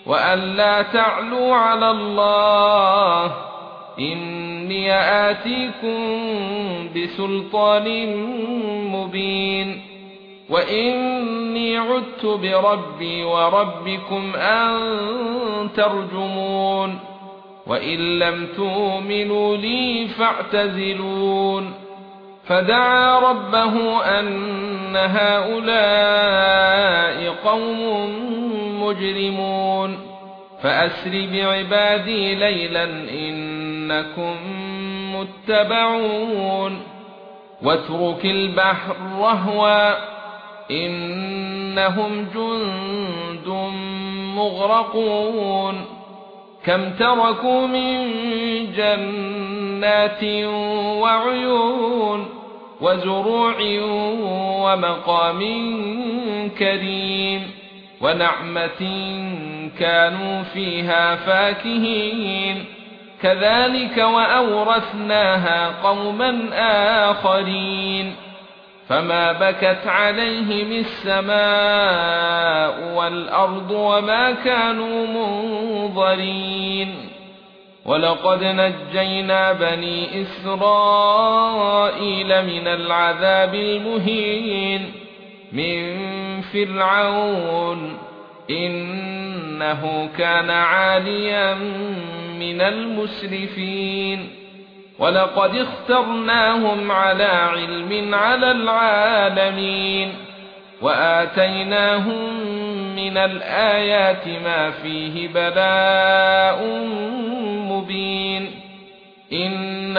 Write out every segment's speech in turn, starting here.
وألا تعلوا على الله إني آتيكم بسلطان مبين وإني عدت بربي وربكم أن ترجمون وإن لم تؤمنوا لي فاعتزلون فدعا ربه أن هؤلاء قوم مجرمون فأسر بعبادي ليلا إنكم متبعون واترك البحر رهوا إنهم جند مغرقون كم تركوا من جنات وعيون وزروع ومقام كريم ونعمة كانوا فيها فاكهين كذلك وأورثناها قوما آخرين فما بكت عليهم السماء والأرض وما كانوا منظرين ولقد نجينا بني إسرائيل من العذاب المهين من فرعون إنه كان عاليا من المسرفين ولقد اخترناهم على علم على العالمين وآتيناهم من الآيات ما فيه بلاء مبين إن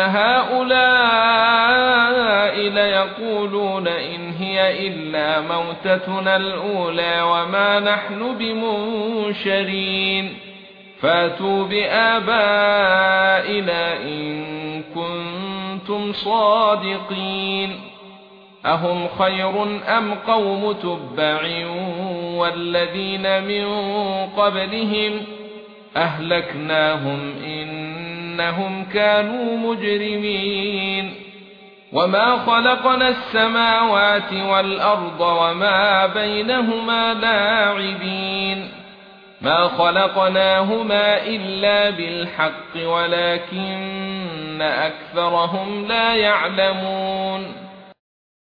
هؤلاء ليقولون إن هي إلا موتتنا الأولى وما نحن بمنشرين فاتوا بآبائنا إن كنتم صادقين أهم خير أم قوم تبع والذين من قبلهم أهلكناهم إنهم كانوا مجرمين وما خلقنا السماوات والأرض وما بينهما لاعبين ما خلقناهما إلا بالحق ولكن أكثرهم لا يعلمون